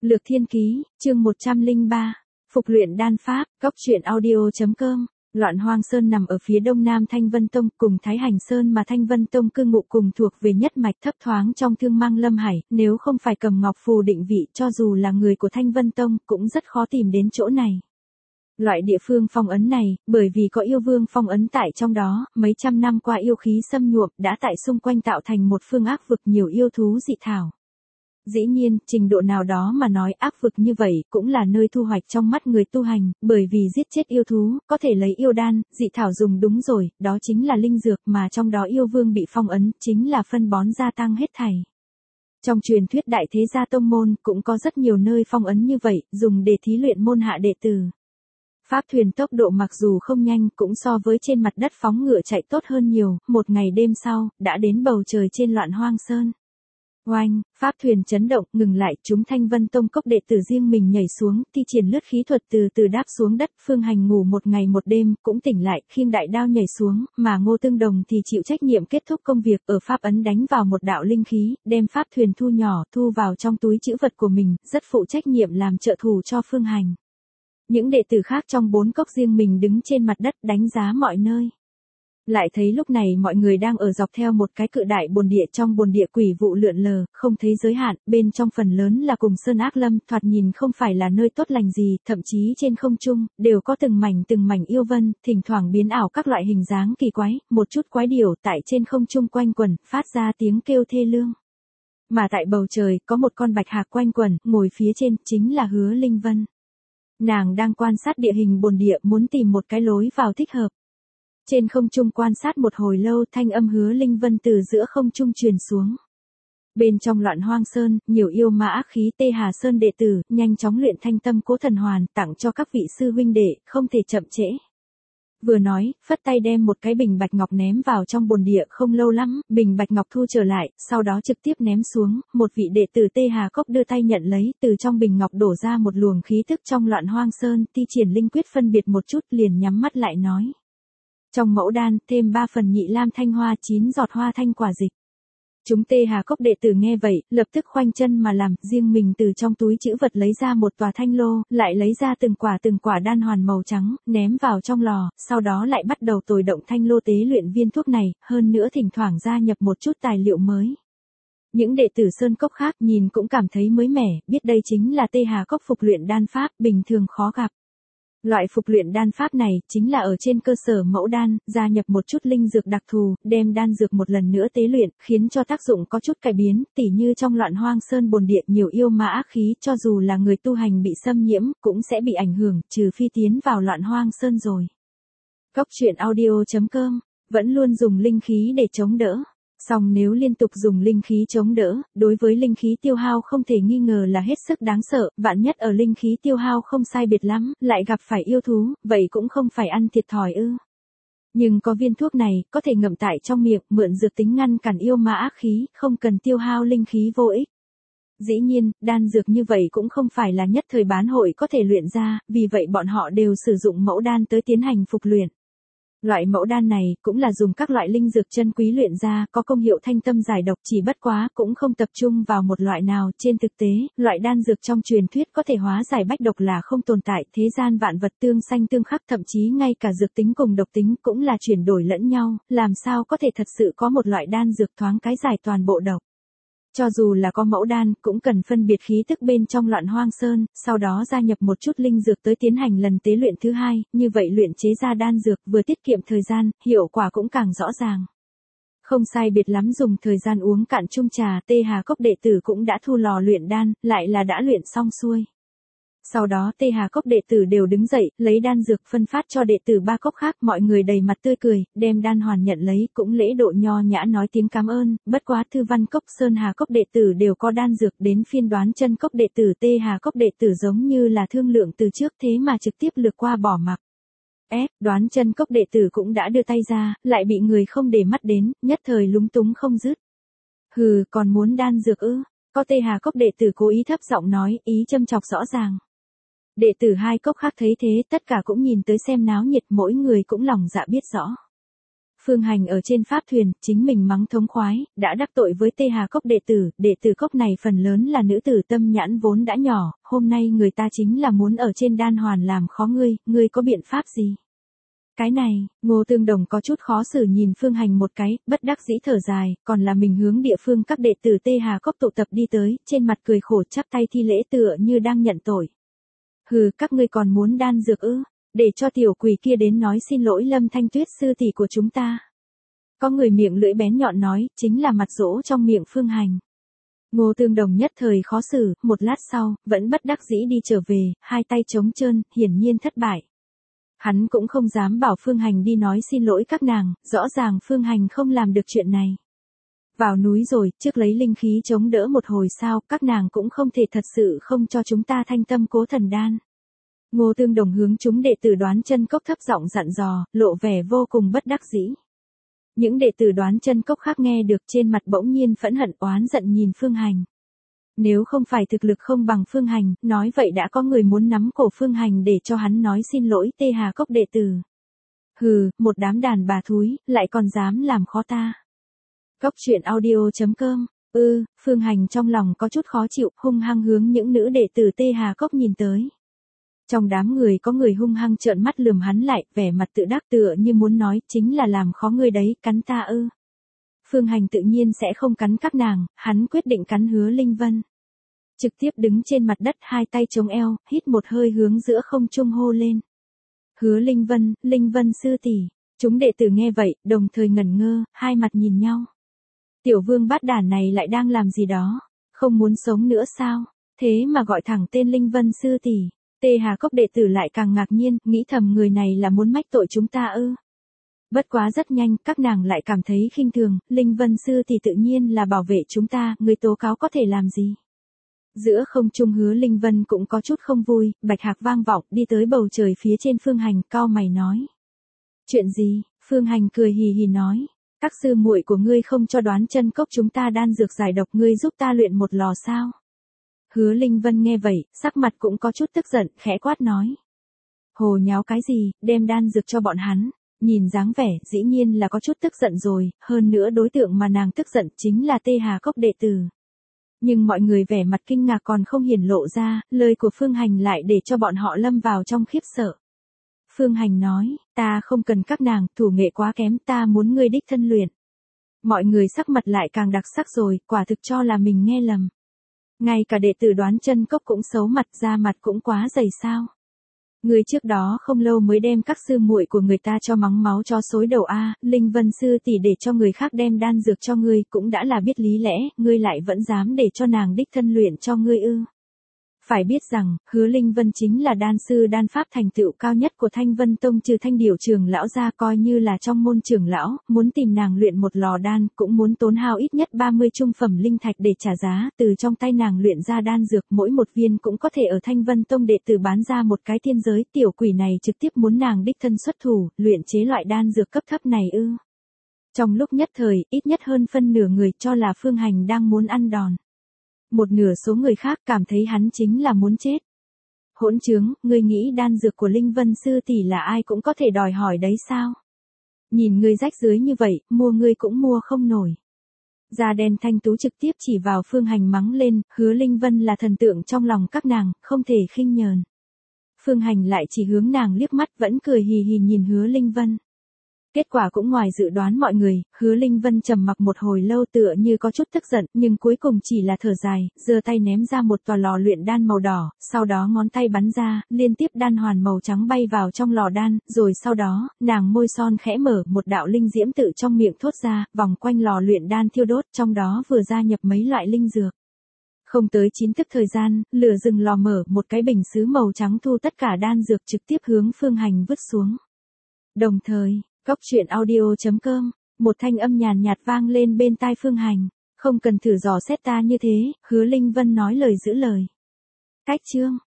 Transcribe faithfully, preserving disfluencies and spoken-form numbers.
Lược Thiên Ký, chương một trăm lẻ ba, Phục luyện đan pháp, Cốc truyện audio.com. Loạn Hoang Sơn nằm ở phía đông nam Thanh Vân Tông, cùng Thái Hành Sơn mà Thanh Vân Tông cư ngụ cùng thuộc về nhất mạch thấp thoáng trong Thương Mang Lâm Hải, nếu không phải cầm ngọc phù định vị, cho dù là người của Thanh Vân Tông cũng rất khó tìm đến chỗ này. Loại địa phương phong ấn này, bởi vì có yêu vương phong ấn tại trong đó, mấy trăm năm qua yêu khí xâm nhuộm đã tại xung quanh tạo thành một phương ác vực nhiều yêu thú dị thảo. Dĩ nhiên, trình độ nào đó mà nói ác vực như vậy cũng là nơi thu hoạch trong mắt người tu hành, bởi vì giết chết yêu thú, có thể lấy yêu đan, dị thảo dùng đúng rồi, đó chính là linh dược mà trong đó yêu vương bị phong ấn, chính là phân bón gia tăng hết thảy. Trong truyền thuyết đại thế gia tông môn cũng có rất nhiều nơi phong ấn như vậy, dùng để thí luyện môn hạ đệ tử. Pháp thuyền tốc độ mặc dù không nhanh cũng so với trên mặt đất phóng ngựa chạy tốt hơn nhiều, một ngày đêm sau, đã đến bầu trời trên Loạn Hoang Sơn. Oanh, pháp thuyền chấn động, ngừng lại, chúng Thanh Vân Tông cốc đệ tử riêng mình nhảy xuống, thi triển lướt khí thuật từ từ đáp xuống đất, Phương Hành ngủ một ngày một đêm, cũng tỉnh lại, khiêng đại đao nhảy xuống, mà Ngô Tương Đồng thì chịu trách nhiệm kết thúc công việc, ở pháp ấn đánh vào một đạo linh khí, đem pháp thuyền thu nhỏ, thu vào trong túi trữ vật của mình, rất phụ trách nhiệm làm trợ thủ cho Phương Hành. Những đệ tử khác trong bốn cốc riêng mình đứng trên mặt đất đánh giá mọi nơi. Lại thấy lúc này mọi người đang ở dọc theo một cái cự đại bồn địa, trong bồn địa quỷ vụ lượn lờ, không thấy giới hạn, bên trong phần lớn là cùng sơn ác lâm, thoạt nhìn không phải là nơi tốt lành gì, thậm chí trên không trung, đều có từng mảnh từng mảnh yêu vân, thỉnh thoảng biến ảo các loại hình dáng kỳ quái, một chút quái điểu tại trên không trung quanh quẩn, phát ra tiếng kêu thê lương. Mà tại bầu trời, có một con bạch hạc quanh quẩn, ngồi phía trên, chính là Hứa Linh Vân. Nàng đang quan sát địa hình bồn địa, muốn tìm một cái lối vào thích hợp. Trên không trung quan sát một hồi lâu, thanh âm Hứa Linh Vân từ giữa không trung truyền xuống. Bên trong Loạn Hoang Sơn, nhiều yêu ma ác khí Tê Hà Sơn đệ tử, nhanh chóng luyện thanh tâm cố thần hoàn, tặng cho các vị sư huynh đệ, không thể chậm trễ. Vừa nói, phất tay đem một cái bình bạch ngọc ném vào trong bồn địa, không lâu lắm, bình bạch ngọc thu trở lại, sau đó trực tiếp ném xuống, một vị đệ tử Tê Hà Cốc đưa tay nhận lấy, từ trong bình ngọc đổ ra một luồng khí thức trong Loạn Hoang Sơn, thi triển linh quyết phân biệt một chút, liền nhắm mắt lại nói. Trong mẫu đan, thêm ba phần nhị lam thanh hoa, chín giọt hoa thanh quả dịch. Chúng Tê Hà Cốc đệ tử nghe vậy, lập tức khoanh chân mà làm, riêng mình từ trong túi trữ vật lấy ra một tòa thanh lô, lại lấy ra từng quả từng quả đan hoàn màu trắng, ném vào trong lò, sau đó lại bắt đầu tồi động thanh lô tế luyện viên thuốc này, hơn nữa thỉnh thoảng gia nhập một chút tài liệu mới. Những đệ tử Sơn Cốc khác nhìn cũng cảm thấy mới mẻ, biết đây chính là Tê Hà Cốc phục luyện đan pháp, bình thường khó gặp. Loại phục luyện đan pháp này, chính là ở trên cơ sở mẫu đan, gia nhập một chút linh dược đặc thù, đem đan dược một lần nữa tế luyện, khiến cho tác dụng có chút cải biến, tỉ như trong Loạn Hoang Sơn bồn địa nhiều yêu ma ác khí, cho dù là người tu hành bị xâm nhiễm, cũng sẽ bị ảnh hưởng, trừ phi tiến vào Loạn Hoang Sơn rồi. Cốc truyện audio.com, vẫn luôn dùng linh khí để chống đỡ. Song nếu liên tục dùng linh khí chống đỡ, đối với linh khí tiêu hao không thể nghi ngờ là hết sức đáng sợ, vạn nhất ở linh khí tiêu hao không sai biệt lắm, lại gặp phải yêu thú, vậy cũng không phải ăn thiệt thòi ư. Nhưng có viên thuốc này, có thể ngậm tại trong miệng, mượn dược tính ngăn cản yêu ma ác khí, không cần tiêu hao linh khí vô ích. Dĩ nhiên, đan dược như vậy cũng không phải là nhất thời bán hội có thể luyện ra, vì vậy bọn họ đều sử dụng mẫu đan tới tiến hành phục luyện. Loại mẫu đan này cũng là dùng các loại linh dược chân quý luyện ra, có công hiệu thanh tâm giải độc, chỉ bất quá cũng không tập trung vào một loại nào, trên thực tế, loại đan dược trong truyền thuyết có thể hóa giải bách độc là không tồn tại, thế gian vạn vật tương sanh tương khắc, thậm chí ngay cả dược tính cùng độc tính cũng là chuyển đổi lẫn nhau, làm sao có thể thật sự có một loại đan dược thoáng cái giải toàn bộ độc. Cho dù là có mẫu đan, cũng cần phân biệt khí tức bên trong Loạn Hoang Sơn, sau đó gia nhập một chút linh dược tới tiến hành lần tế luyện thứ hai, như vậy luyện chế ra đan dược vừa tiết kiệm thời gian, hiệu quả cũng càng rõ ràng. Không sai biệt lắm dùng thời gian uống cạn chung trà, Tê Hà Cốc đệ tử cũng đã thu lò luyện đan, lại là đã luyện xong xuôi. Sau đó Tê Hà Cốc đệ tử đều đứng dậy, lấy đan dược phân phát cho đệ tử ba cốc khác, mọi người đầy mặt tươi cười, đem đan hoàn nhận lấy, cũng lễ độ nho nhã nói tiếng cảm ơn, bất quá Thư Văn Cốc, Sơn Hà Cốc đệ tử đều có đan dược, đến phiên Đoán Chân Cốc đệ tử Tê Hà Cốc đệ tử giống như là thương lượng từ trước thế mà trực tiếp lược qua bỏ mặc. Ép, Đoán Chân Cốc đệ tử cũng đã đưa tay ra, lại bị người không để mắt đến, nhất thời lúng túng không dứt. Hừ, còn muốn đan dược ư? Có Tê Hà Cốc đệ tử cố ý thấp giọng nói, ý châm chọc rõ ràng. Đệ tử hai cốc khác thấy thế, tất cả cũng nhìn tới xem náo nhiệt, mỗi người cũng lòng dạ biết rõ. Phương Hành ở trên pháp thuyền, chính mình mắng thống khoái, đã đắc tội với Tê Hà Cốc đệ tử, đệ tử cốc này phần lớn là nữ tử tâm nhãn vốn đã nhỏ, hôm nay người ta chính là muốn ở trên đan hoàn làm khó ngươi, ngươi có biện pháp gì? Cái này, Ngô Tương Đồng có chút khó xử nhìn Phương Hành một cái, bất đắc dĩ thở dài, còn là mình hướng địa phương các đệ tử Tê Hà Cốc tụ tập đi tới, trên mặt cười khổ chắp tay thi lễ tựa như đang nhận tội. Hừ, các ngươi còn muốn đan dược ư? Để cho tiểu quỷ kia đến nói xin lỗi Lâm Thanh Tuyết sư tỷ của chúng ta. Có người miệng lưỡi bén nhọn nói, chính là mặt dỗ trong miệng Phương Hành. Ngô Tương Đồng nhất thời khó xử, một lát sau, vẫn bất đắc dĩ đi trở về, hai tay trống trơn, hiển nhiên thất bại. Hắn cũng không dám bảo Phương Hành đi nói xin lỗi các nàng, rõ ràng Phương Hành không làm được chuyện này. Vào núi rồi, trước lấy linh khí chống đỡ một hồi sao, các nàng cũng không thể thật sự không cho chúng ta thanh tâm cố thần đan. Ngô Tương Đồng hướng chúng đệ tử Đoán Chân Cốc thấp giọng dặn dò, lộ vẻ vô cùng bất đắc dĩ. Những đệ tử Đoán Chân Cốc khác nghe được trên mặt bỗng nhiên phẫn hận oán giận nhìn Phương Hành. Nếu không phải thực lực không bằng Phương Hành, nói vậy đã có người muốn nắm cổ Phương Hành để cho hắn nói xin lỗi Tê Hà Cốc đệ tử. Hừ, một đám đàn bà thúi, lại còn dám làm khó ta. Cốc truyện audio chấm com. Ư, Phương Hành trong lòng có chút khó chịu, hung hăng hướng những nữ đệ tử Tê Hà Cốc nhìn tới. Trong đám người có người hung hăng trợn mắt lườm hắn lại, vẻ mặt tự đắc tựa như muốn nói, chính là làm khó ngươi đấy, cắn ta ư. Phương Hành tự nhiên sẽ không cắn các nàng, hắn quyết định cắn Hứa Linh Vân. Trực tiếp đứng trên mặt đất hai tay chống eo, hít một hơi hướng giữa không trung hô lên. Hứa Linh Vân, Linh Vân sư tỷ. Chúng đệ tử nghe vậy, đồng thời ngẩn ngơ, hai mặt nhìn nhau. Tiểu vương bát đản này lại đang làm gì đó, không muốn sống nữa sao, thế mà gọi thẳng tên Linh Vân sư tỷ. Tê Hà Cốc đệ tử lại càng ngạc nhiên, nghĩ thầm người này là muốn mách tội chúng ta ư. Bất quá rất nhanh, các nàng lại cảm thấy khinh thường, Linh Vân sư tỷ tự nhiên là bảo vệ chúng ta, người tố cáo có thể làm gì. Giữa không trung Hứa Linh Vân cũng có chút không vui, bạch hạc vang vọng, đi tới bầu trời phía trên Phương Hành, cau mày nói. Chuyện gì? Phương Hành cười hì hì nói. Các sư muội của ngươi không cho Đoán Chân Cốc chúng ta đan dược giải độc, ngươi giúp ta luyện một lò sao? Hứa Linh Vân nghe vậy, sắc mặt cũng có chút tức giận, khẽ quát nói. Hồ nháo cái gì, đem đan dược cho bọn hắn. Nhìn dáng vẻ, dĩ nhiên là có chút tức giận rồi, hơn nữa đối tượng mà nàng tức giận chính là Tê Hà Cốc đệ tử. Nhưng mọi người vẻ mặt kinh ngạc còn không hiển lộ ra, lời của Phương Hành lại để cho bọn họ lâm vào trong khiếp sợ. Phương Hành nói, ta không cần các nàng, thủ nghệ quá kém, ta muốn ngươi đích thân luyện. Mọi người sắc mặt lại càng đặc sắc rồi, quả thực cho là mình nghe lầm. Ngay cả đệ tử Đoán Chân Cốc cũng xấu mặt, ra mặt cũng quá dày sao. Người trước đó không lâu mới đem các sư muội của người ta cho mắng máu cho xối đầu a, Linh Vân sư tỷ để cho người khác đem đan dược cho ngươi, cũng đã là biết lý lẽ, ngươi lại vẫn dám để cho nàng đích thân luyện cho ngươi ư? Phải biết rằng, Hứa Linh Vân chính là đan sư đan pháp thành tựu cao nhất của Thanh Vân Tông, trừ Thanh Điểu trưởng lão ra, coi như là trong môn trưởng lão, muốn tìm nàng luyện một lò đan, cũng muốn tốn hao ít nhất ba mươi trung phẩm linh thạch để trả giá, từ trong tay nàng luyện ra đan dược, mỗi một viên cũng có thể ở Thanh Vân Tông đệ tử bán ra một cái thiên giới, tiểu quỷ này trực tiếp muốn nàng đích thân xuất thủ, luyện chế loại đan dược cấp thấp này ư? Trong lúc nhất thời, ít nhất hơn phân nửa người cho là Phương Hành đang muốn ăn đòn. Một nửa số người khác cảm thấy hắn chính là muốn chết. Hỗn trướng, ngươi nghĩ đan dược của Linh Vân sư tỷ là ai cũng có thể đòi hỏi đấy sao? Nhìn ngươi rách rưới như vậy, mua ngươi cũng mua không nổi. Da đen thanh tú trực tiếp chỉ vào Phương Hành mắng lên, Hứa Linh Vân là thần tượng trong lòng các nàng, không thể khinh nhờn. Phương Hành lại chỉ hướng nàng liếc mắt, vẫn cười hì hì nhìn Hứa Linh Vân. Kết quả cũng ngoài dự đoán mọi người, Hứa Linh Vân trầm mặc một hồi lâu tựa như có chút tức giận, nhưng cuối cùng chỉ là thở dài, giơ tay ném ra một tòa lò luyện đan màu đỏ, sau đó ngón tay bắn ra, liên tiếp đan hoàn màu trắng bay vào trong lò đan, rồi sau đó, nàng môi son khẽ mở, một đạo linh diễm tự trong miệng thốt ra, vòng quanh lò luyện đan thiêu đốt, trong đó vừa gia nhập mấy loại linh dược. Không tới chín tức thời gian, lửa rừng lò mở, một cái bình sứ màu trắng thu tất cả đan dược trực tiếp hướng Phương Hành vứt xuống. Đồng thời, Cốc truyện audio chấm com, một thanh âm nhàn nhạt vang lên bên tai Phương Hành, không cần thử dò xét ta như thế, Hứa Linh Vân nói lời giữ lời. Cách chương